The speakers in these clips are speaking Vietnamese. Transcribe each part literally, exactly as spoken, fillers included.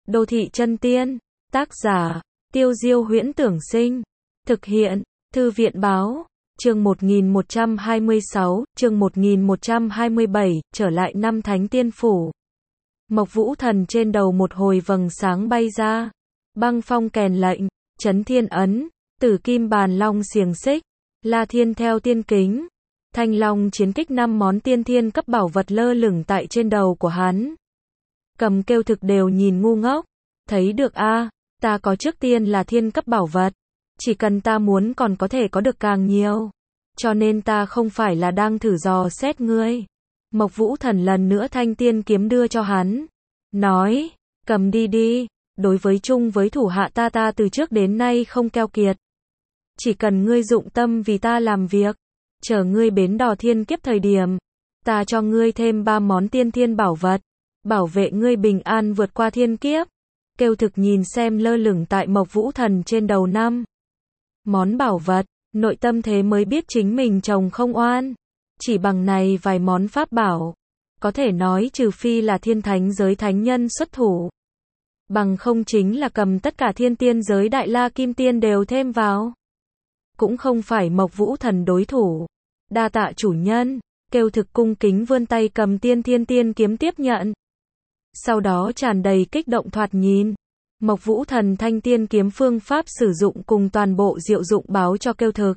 Đô thị chân tiên. Tác giả, Tiêu Diêu Huyễn Tưởng Sinh. Thực hiện, Thư viện Báo. Chương một nghìn một trăm hai mươi sáu, chương một nghìn một trăm hai mươi bảy, trở lại năm Thánh Tiên Phủ. Mộc Vũ Thần trên đầu một hồi vầng sáng bay ra. Băng phong kèn lệnh, chấn thiên ấn, tử kim bàn long xiềng xích, La Thiên theo tiên kính. Thanh long chiến kích năm món tiên thiên cấp bảo vật lơ lửng tại trên đầu của hắn. Cầm Kêu Thực đều nhìn ngu ngốc. Thấy được a, à, ta có trước tiên là thiên cấp bảo vật. Chỉ cần ta muốn còn có thể có được càng nhiều. Cho nên ta không phải là đang thử dò xét ngươi. Mộc Vũ Thần lần nữa thanh tiên kiếm đưa cho hắn. Nói, cầm đi đi, đối với chung với thủ hạ ta ta từ trước đến nay không keo kiệt. Chỉ cần ngươi dụng tâm vì ta làm việc. Chờ ngươi bến đò thiên kiếp thời điểm. Ta cho ngươi thêm ba món tiên thiên bảo vật. Bảo vệ ngươi bình an vượt qua thiên kiếp. Kêu Thực nhìn xem lơ lửng tại Mộc Vũ Thần trên đầu năm món bảo vật, nội tâm thế mới biết chính mình chồng không oan. Chỉ bằng này vài món pháp bảo, có thể nói trừ phi là thiên thánh giới thánh nhân xuất thủ. Bằng không chính là cầm tất cả thiên tiên giới đại la kim tiên đều thêm vào. Cũng không phải Mộc Vũ Thần đối thủ. Đa tạ chủ nhân. Kêu Thực cung kính vươn tay cầm tiên thiên tiên kiếm tiếp nhận. Sau đó tràn đầy kích động thoạt nhìn. Mộc Vũ Thần thanh tiên kiếm phương pháp sử dụng cùng toàn bộ diệu dụng báo cho Kêu Thực.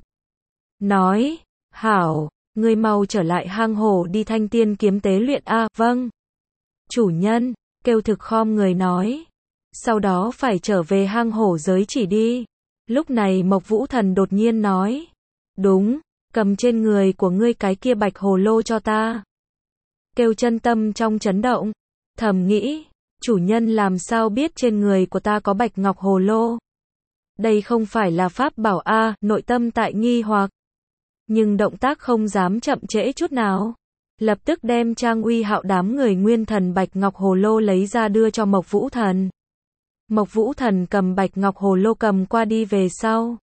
Nói, hảo, ngươi mau trở lại hang hổ đi thanh tiên kiếm tế luyện a. À, vâng. Chủ nhân, Kêu Thực khom người nói. Sau đó phải trở về hang hổ giới chỉ đi. Lúc này Mộc Vũ Thần đột nhiên nói. Đúng, cầm trên người của ngươi cái kia bạch hồ lô cho ta. Kêu Chân tâm trong chấn động. Thầm nghĩ, chủ nhân làm sao biết trên người của ta có bạch ngọc hồ lô? Đây không phải là pháp bảo a, à, nội tâm tại nghi hoặc. Nhưng động tác không dám chậm trễ chút nào. Lập tức đem Trang Uy Hạo đám người nguyên thần bạch ngọc hồ lô lấy ra đưa cho Mộc Vũ Thần. Mộc Vũ Thần cầm bạch ngọc hồ lô cầm qua đi về sau.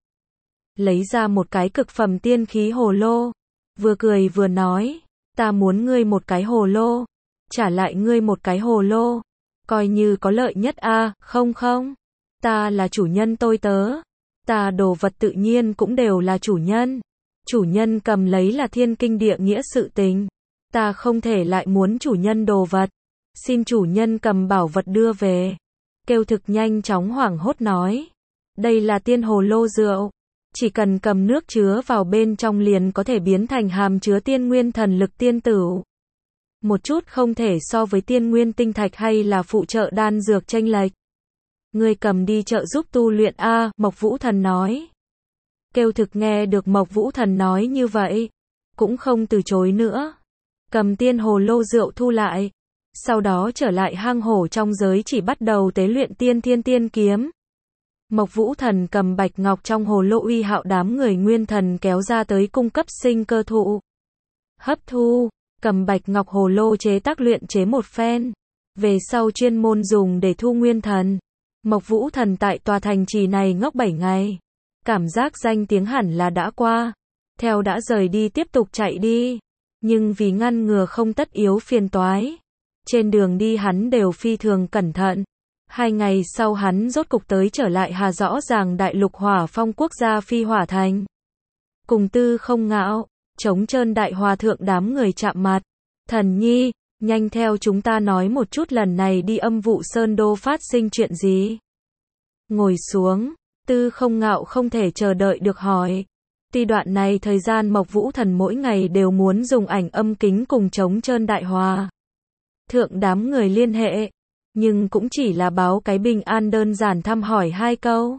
Lấy ra một cái cực phẩm tiên khí hồ lô. Vừa cười vừa nói, ta muốn ngươi một cái hồ lô. Trả lại ngươi một cái hồ lô. Coi như có lợi nhất a, à, không không. Ta là chủ nhân tôi tớ. Ta đồ vật tự nhiên cũng đều là chủ nhân. Chủ nhân cầm lấy là thiên kinh địa nghĩa sự tình. Ta không thể lại muốn chủ nhân đồ vật. Xin chủ nhân cầm bảo vật đưa về. Kêu Thực nhanh chóng hoảng hốt nói. Đây là tiên hồ lô rượu. Chỉ cần cầm nước chứa vào bên trong liền có thể biến thành hàm chứa tiên nguyên thần lực tiên tửu. Một chút không thể so với tiên nguyên tinh thạch hay là phụ trợ đan dược chênh lệch. Ngươi cầm đi trợ giúp tu luyện a, à, Mộc Vũ Thần nói. Kêu Thực nghe được Mộc Vũ Thần nói như vậy, cũng không từ chối nữa. Cầm tiên hồ lô rượu thu lại. Sau đó trở lại hang hổ trong giới chỉ bắt đầu tế luyện tiên thiên tiên kiếm. Mộc Vũ Thần cầm bạch ngọc trong hồ lô Uy Hạo đám người nguyên thần kéo ra tới cung cấp sinh cơ thụ. Hấp thu. Cầm bạch ngọc hồ lô chế tác luyện chế một phen. Về sau chuyên môn dùng để thu nguyên thần. Mộc Vũ Thần tại tòa thành trì này ngốc bảy ngày. Cảm giác danh tiếng hẳn là đã qua. Theo đã rời đi tiếp tục chạy đi. Nhưng vì ngăn ngừa không tất yếu phiền toái. Trên đường đi hắn đều phi thường cẩn thận. Hai ngày sau hắn rốt cục tới trở lại Hà rõ ràng đại lục hỏa phong quốc gia Phi Hỏa Thành. Cùng Tư Không Ngạo. Trống Trơn đại hòa thượng đám người chạm mặt. Thần nhi, nhanh theo chúng ta nói một chút lần này đi Âm Vụ Sơn Đô phát sinh chuyện gì. Ngồi xuống, Tư Không Ngạo không thể chờ đợi được hỏi. Tuy đoạn này thời gian Mộc Vũ Thần mỗi ngày đều muốn dùng ảnh âm kính cùng Trống Trơn đại hòa thượng đám người liên hệ, nhưng cũng chỉ là báo cái bình an đơn giản thăm hỏi hai câu.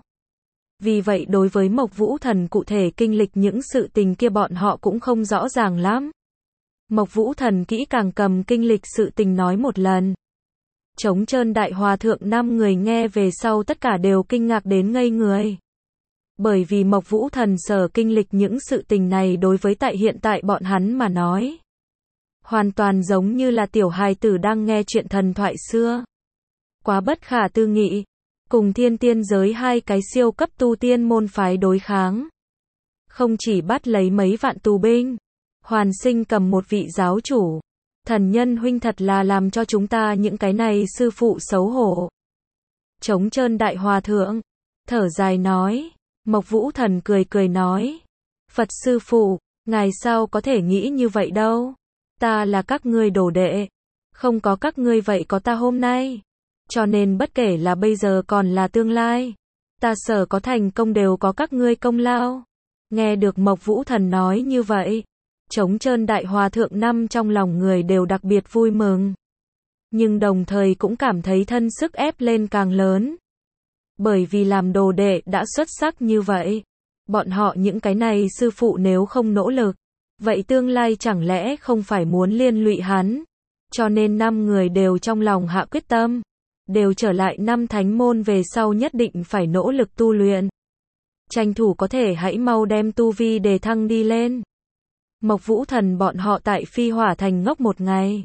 Vì vậy đối với Mộc Vũ Thần cụ thể kinh lịch những sự tình kia bọn họ cũng không rõ ràng lắm. Mộc Vũ Thần kỹ càng cầm kinh lịch sự tình nói một lần. Trống Trơn đại hòa thượng năm người nghe về sau tất cả đều kinh ngạc đến ngây người. Bởi vì Mộc Vũ Thần sở kinh lịch những sự tình này đối với tại hiện tại bọn hắn mà nói. Hoàn toàn giống như là tiểu hài tử đang nghe chuyện thần thoại xưa. Quá bất khả tư nghị. Cùng thiên tiên giới hai cái siêu cấp tu tiên môn phái đối kháng. Không chỉ bắt lấy mấy vạn tù binh. Hoàn sinh cầm một vị giáo chủ. Thần nhân huynh thật là làm cho chúng ta những cái này sư phụ xấu hổ. Trống Trơn Đại Hòa Thượng, thở dài nói. Mộc Vũ Thần cười cười nói. Phật sư phụ, ngài sao có thể nghĩ như vậy đâu. Ta là các ngươi đồ đệ. Không có các ngươi vậy có ta hôm nay. Cho nên bất kể là bây giờ còn là tương lai. Ta sở có thành công đều có các ngươi công lao. Nghe được Mộc Vũ Thần nói như vậy. Trống Trơn Đại Hòa Thượng năm trong lòng người đều đặc biệt vui mừng. Nhưng đồng thời cũng cảm thấy thân sức ép lên càng lớn. Bởi vì làm đồ đệ đã xuất sắc như vậy. Bọn họ những cái này sư phụ nếu không nỗ lực. Vậy tương lai chẳng lẽ không phải muốn liên lụy hắn. Cho nên năm người đều trong lòng hạ quyết tâm. Đều trở lại năm thánh môn về sau nhất định phải nỗ lực tu luyện. Tranh thủ có thể hãy mau đem tu vi đề thăng đi lên. Mộc Vũ Thần bọn họ tại Phi Hỏa Thành ngốc một ngày.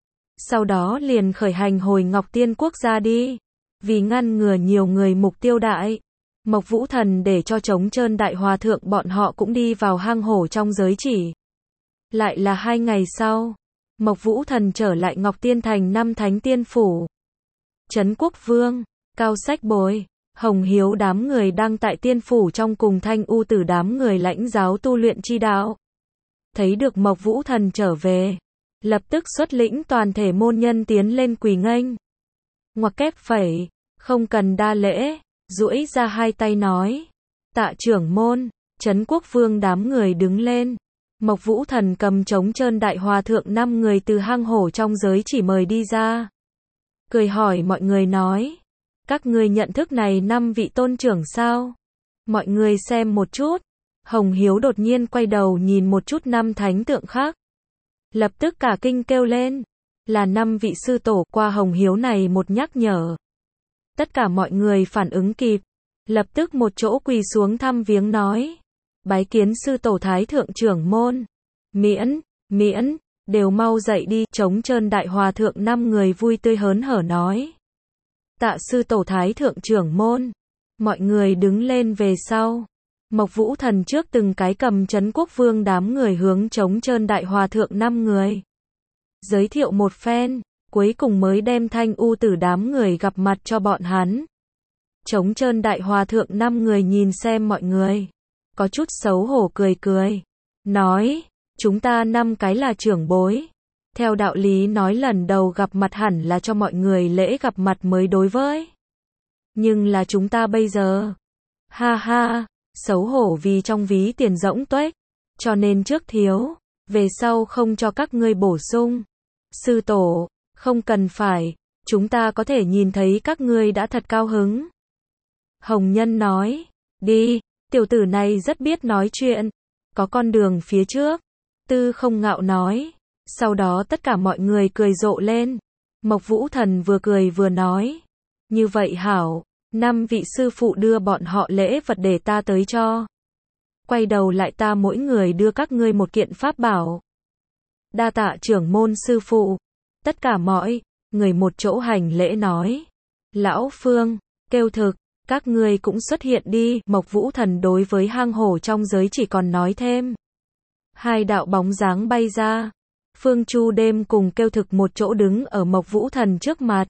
Sau đó liền khởi hành hồi Ngọc Tiên Quốc gia đi. Vì ngăn ngừa nhiều người mục tiêu đại. Mộc Vũ Thần để cho Trống Trơn Đại Hòa Thượng bọn họ cũng đi vào hang hổ trong giới chỉ. Lại là hai ngày sau. Mộc Vũ Thần trở lại Ngọc Tiên Thành năm thánh tiên phủ. Trấn Quốc Vương, Cao Sách Bồi, Hồng Hiếu đám người đang tại tiên phủ trong cùng Thanh U Tử đám người lãnh giáo tu luyện chi đạo. Thấy được Mộc Vũ Thần trở về, lập tức xuất lĩnh toàn thể môn nhân tiến lên quỳ nghênh. Ngoặc kép phẩy, không cần đa lễ, duỗi ra hai tay nói. Tạ trưởng môn, Trấn Quốc Vương đám người đứng lên. Mộc Vũ Thần cầm Trống Trơn Đại Hòa Thượng năm người từ hang hổ trong giới chỉ mời đi ra. Cười hỏi mọi người nói. Các ngươi nhận thức này năm vị tôn trưởng sao? Mọi người xem một chút. Hồng Hiếu đột nhiên quay đầu nhìn một chút năm thánh tượng khác. Lập tức cả kinh kêu lên. Là năm vị sư tổ. Qua Hồng Hiếu này một nhắc nhở. Tất cả mọi người phản ứng kịp. Lập tức một chỗ quỳ xuống thăm viếng nói. Bái kiến sư tổ thái thượng trưởng môn. Miễn, miễn, đều mau dậy đi. Trống Trơn Đại Hòa Thượng năm người vui tươi hớn hở nói. Tạ sư tổ thái thượng trưởng môn. Mọi người đứng lên về sau. Mộc Vũ Thần trước từng cái cầm Trấn Quốc Vương đám người hướng Trống Trơn Đại Hòa Thượng năm người. Giới thiệu một phen, cuối cùng mới đem Thanh U Tử đám người gặp mặt cho bọn hắn. Trống Trơn Đại Hòa Thượng năm người nhìn xem mọi người. Có chút xấu hổ cười cười. Nói, chúng ta năm cái là trưởng bối. Theo đạo lý nói lần đầu gặp mặt hẳn là cho mọi người lễ gặp mặt mới đối với. Nhưng là chúng ta bây giờ. Ha ha, xấu hổ vì trong ví tiền rỗng tuếch. Cho nên trước thiếu, về sau không cho các ngươi bổ sung. Sư tổ, không cần phải, chúng ta có thể nhìn thấy các ngươi đã thật cao hứng. Hồng Nhân nói, đi, tiểu tử này rất biết nói chuyện. Có con đường phía trước. Tư Không Ngạo nói. Sau đó tất cả mọi người cười rộ lên. Mộc Vũ Thần vừa cười vừa nói. Như vậy hảo, năm vị sư phụ đưa bọn họ lễ vật để ta tới cho. Quay đầu lại ta mỗi người đưa các ngươi một kiện pháp bảo. Đa tạ trưởng môn sư phụ. Tất cả mọi người một chỗ hành lễ nói. Lão Phương, kêu thực, các ngươi cũng xuất hiện đi. Mộc Vũ Thần đối với hang hổ trong giới chỉ còn nói thêm. Hai đạo bóng dáng bay ra. Phương Chu Đêm cùng kêu thực một chỗ đứng ở Mộc Vũ Thần trước mặt.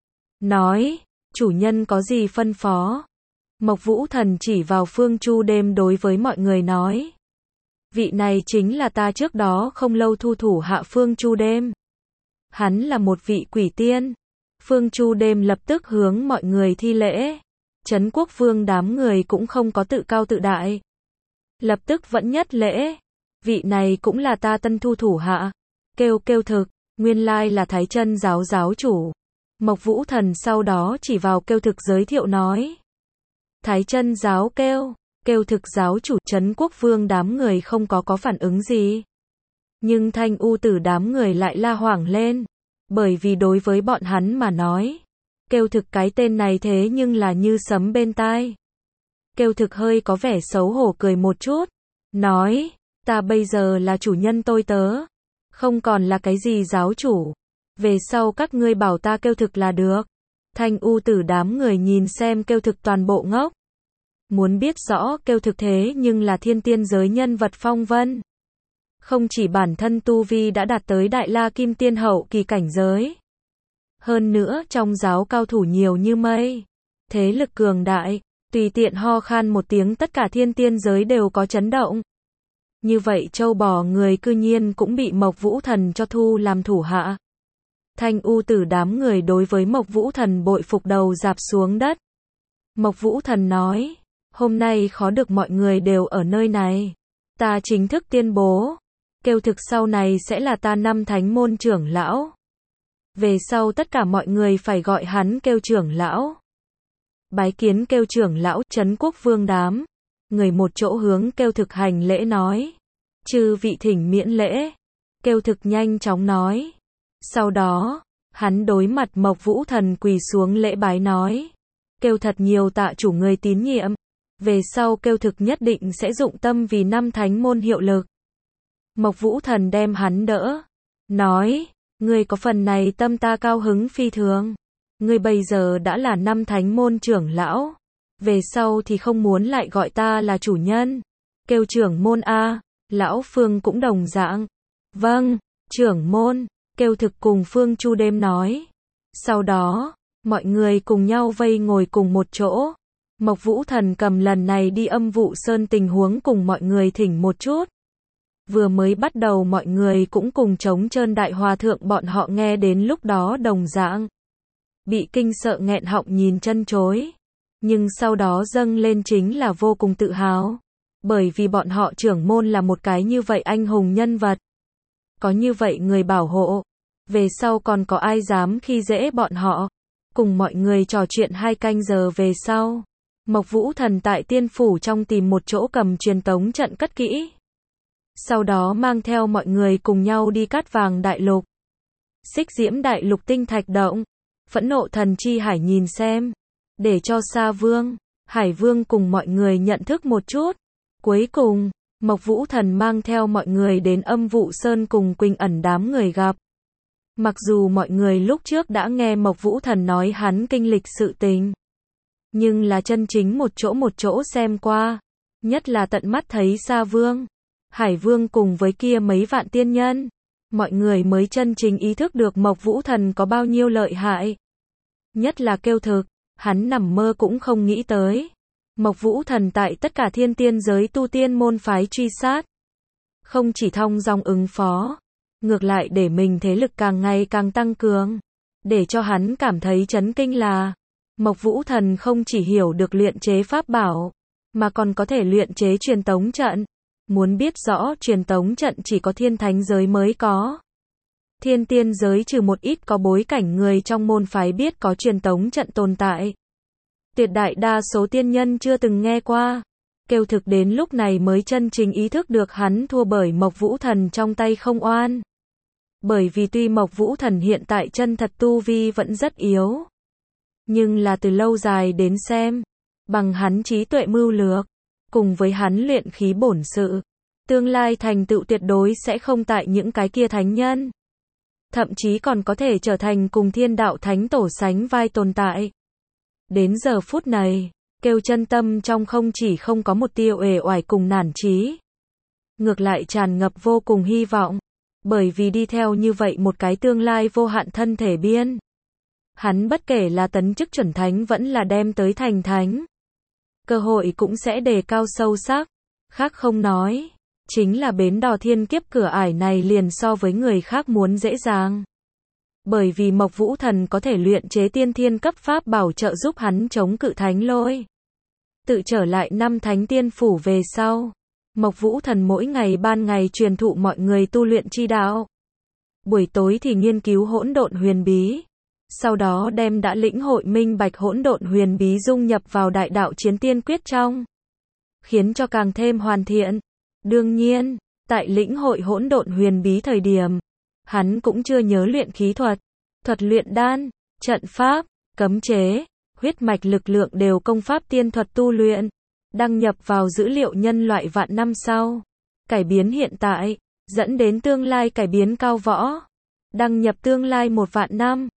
Nói, chủ nhân có gì phân phó? Mộc Vũ Thần chỉ vào Phương Chu Đêm đối với mọi người nói. Vị này chính là ta trước đó không lâu thu thủ hạ Phương Chu Đêm. Hắn là một vị quỷ tiên. Phương Chu Đêm lập tức hướng mọi người thi lễ. Trấn Quốc Vương đám người cũng không có tự cao tự đại. Lập tức vẫn nhất lễ. Vị này cũng là ta tân thu thủ hạ. Kêu kêu thực, nguyên lai là Thái Chân giáo giáo chủ. Mộc Vũ Thần sau đó chỉ vào kêu thực giới thiệu nói. Thái Chân giáo kêu, kêu thực giáo chủ. Trấn Quốc Vương đám người không có có phản ứng gì. Nhưng Thanh U Tử đám người lại la hoảng lên. Bởi vì đối với bọn hắn mà nói. Kêu thực cái tên này thế nhưng là như sấm bên tai. Kêu thực hơi có vẻ xấu hổ cười một chút. Nói, ta bây giờ là chủ nhân tôi tớ. Không còn là cái gì giáo chủ. Về sau các ngươi bảo ta kêu thực là được. Thanh U Tử đám người nhìn xem kêu thực toàn bộ ngốc. Muốn biết rõ kêu thực thế nhưng là thiên tiên giới nhân vật phong vân. Không chỉ bản thân tu vi đã đạt tới Đại La Kim Tiên hậu kỳ cảnh giới. Hơn nữa trong giáo cao thủ nhiều như mây. thế lực cường đại, tùy tiện ho khan một tiếng tất cả thiên tiên giới đều có chấn động. Như vậy châu bò người cư nhiên cũng bị Mộc Vũ Thần cho thu làm thủ hạ. Thanh U Tử đám người đối với Mộc Vũ Thần bội phục đầu rạp xuống đất. Mộc Vũ Thần nói, hôm nay khó được mọi người đều ở nơi này. Ta chính thức tuyên bố, Kêu Thực sau này sẽ là ta năm thánh môn trưởng lão. Về sau tất cả mọi người phải gọi hắn Kêu trưởng lão. Bái kiến Kêu trưởng lão, Trấn Quốc Vương đám. Người một chỗ hướng Kêu Thực hành lễ nói. Chư vị thỉnh miễn lễ. Kêu Thực nhanh chóng nói. Sau đó, hắn đối mặt Mộc Vũ Thần quỳ xuống lễ bái nói. Kêu thật nhiều tạ chủ người tín nhiệm. Về sau Kêu Thực nhất định sẽ dụng tâm vì năm thánh môn hiệu lực. Mộc Vũ Thần đem hắn đỡ. Nói, ngươi có phần này tâm ta cao hứng phi thường. Ngươi bây giờ đã là năm thánh môn trưởng lão. Về sau thì không muốn lại gọi ta là chủ nhân. Kêu trưởng môn a. Lão Phương cũng đồng dạng. Vâng, trưởng môn. Kêu Thực cùng Phương Chu đêm nói. Sau đó, mọi người cùng nhau vây ngồi cùng một chỗ. Mộc Vũ Thần cầm lần này đi Âm Vụ Sơn tình huống cùng mọi người thỉnh một chút. Vừa mới bắt đầu mọi người cũng cùng trống trơn đại hòa thượng bọn họ nghe đến lúc đó đồng dạng. Bị kinh sợ nghẹn họng nhìn chân chối. Nhưng sau đó dâng lên chính là vô cùng tự hào. Bởi vì bọn họ trưởng môn là một cái như vậy anh hùng nhân vật. Có như vậy người bảo hộ. Về sau còn có ai dám khi dễ bọn họ. Cùng mọi người trò chuyện hai canh giờ về sau. Mộc Vũ Thần tại tiên phủ trong tìm một chỗ cầm truyền tống trận cất kỹ. Sau đó mang theo mọi người cùng nhau đi Cát Vàng Đại Lục. Xích Diễm Đại Lục tinh thạch động. Phẫn nộ thần chi hải nhìn xem. Để cho Sa Vương, Hải Vương cùng mọi người nhận thức một chút. Cuối cùng, Mộc Vũ Thần mang theo mọi người đến Âm Vụ Sơn cùng Quỳnh Ẩn đám người gặp. Mặc dù mọi người lúc trước đã nghe Mộc Vũ Thần nói hắn kinh lịch sự tình. Nhưng là chân chính một chỗ một chỗ xem qua. Nhất là tận mắt thấy Sa Vương, Hải Vương cùng với kia mấy vạn tiên nhân. Mọi người mới chân chính ý thức được Mộc Vũ Thần có bao nhiêu lợi hại. Nhất là Kêu Thực, hắn nằm mơ cũng không nghĩ tới. Mộc Vũ Thần tại tất cả thiên tiên giới tu tiên môn phái truy sát. Không chỉ thong dong ứng phó. Ngược lại để mình thế lực càng ngày càng tăng cường. Để cho hắn cảm thấy chấn kinh là Mộc Vũ Thần không chỉ hiểu được luyện chế pháp bảo, mà còn có thể luyện chế truyền tống trận. Muốn biết rõ truyền tống trận chỉ có thiên thánh giới mới có. Thiên tiên giới trừ một ít có bối cảnh người trong môn phái biết có truyền tống trận tồn tại. Tuyệt đại đa số tiên nhân chưa từng nghe qua. Kêu Thực đến lúc này mới chân chính ý thức được hắn thua bởi Mộc Vũ Thần trong tay không oan. Bởi vì tuy Mộc Vũ Thần hiện tại chân thật tu vi vẫn rất yếu. Nhưng là từ lâu dài đến xem, bằng hắn trí tuệ mưu lược, cùng với hắn luyện khí bổn sự, tương lai thành tựu tuyệt đối sẽ không tại những cái kia thánh nhân. Thậm chí còn có thể trở thành cùng thiên đạo thánh tổ sánh vai tồn tại. Đến giờ phút này, Kêu chân tâm trong không chỉ không có một tia uể oải cùng nản chí. Ngược lại tràn ngập vô cùng hy vọng. Bởi vì đi theo như vậy một cái tương lai vô hạn thân thể biên. Hắn bất kể là tấn chức chuẩn thánh vẫn là đem tới thành thánh. Cơ hội cũng sẽ đề cao sâu sắc. Khác không nói. Chính là bến đò thiên kiếp cửa ải này liền so với người khác muốn dễ dàng. Bởi vì Mộc Vũ Thần có thể luyện chế tiên thiên cấp pháp bảo trợ giúp hắn chống cự thánh lôi. Tự trở lại năm thánh tiên phủ về sau. Mộc Vũ Thần mỗi ngày ban ngày truyền thụ mọi người tu luyện chi đạo. Buổi tối thì nghiên cứu hỗn độn huyền bí. Sau đó đem đã lĩnh hội minh bạch hỗn độn huyền bí dung nhập vào đại đạo chiến tiên quyết trong. Khiến cho càng thêm hoàn thiện. Đương nhiên, tại lĩnh hội hỗn độn huyền bí thời điểm, hắn cũng chưa nhớ luyện khí thuật, thuật luyện đan, trận pháp, cấm chế, huyết mạch lực lượng đều công pháp tiên thuật tu luyện. Đăng nhập vào dữ liệu nhân loại vạn năm sau. Cải biến hiện tại, dẫn đến tương lai cải biến cao võ. Đăng nhập tương lai một vạn năm.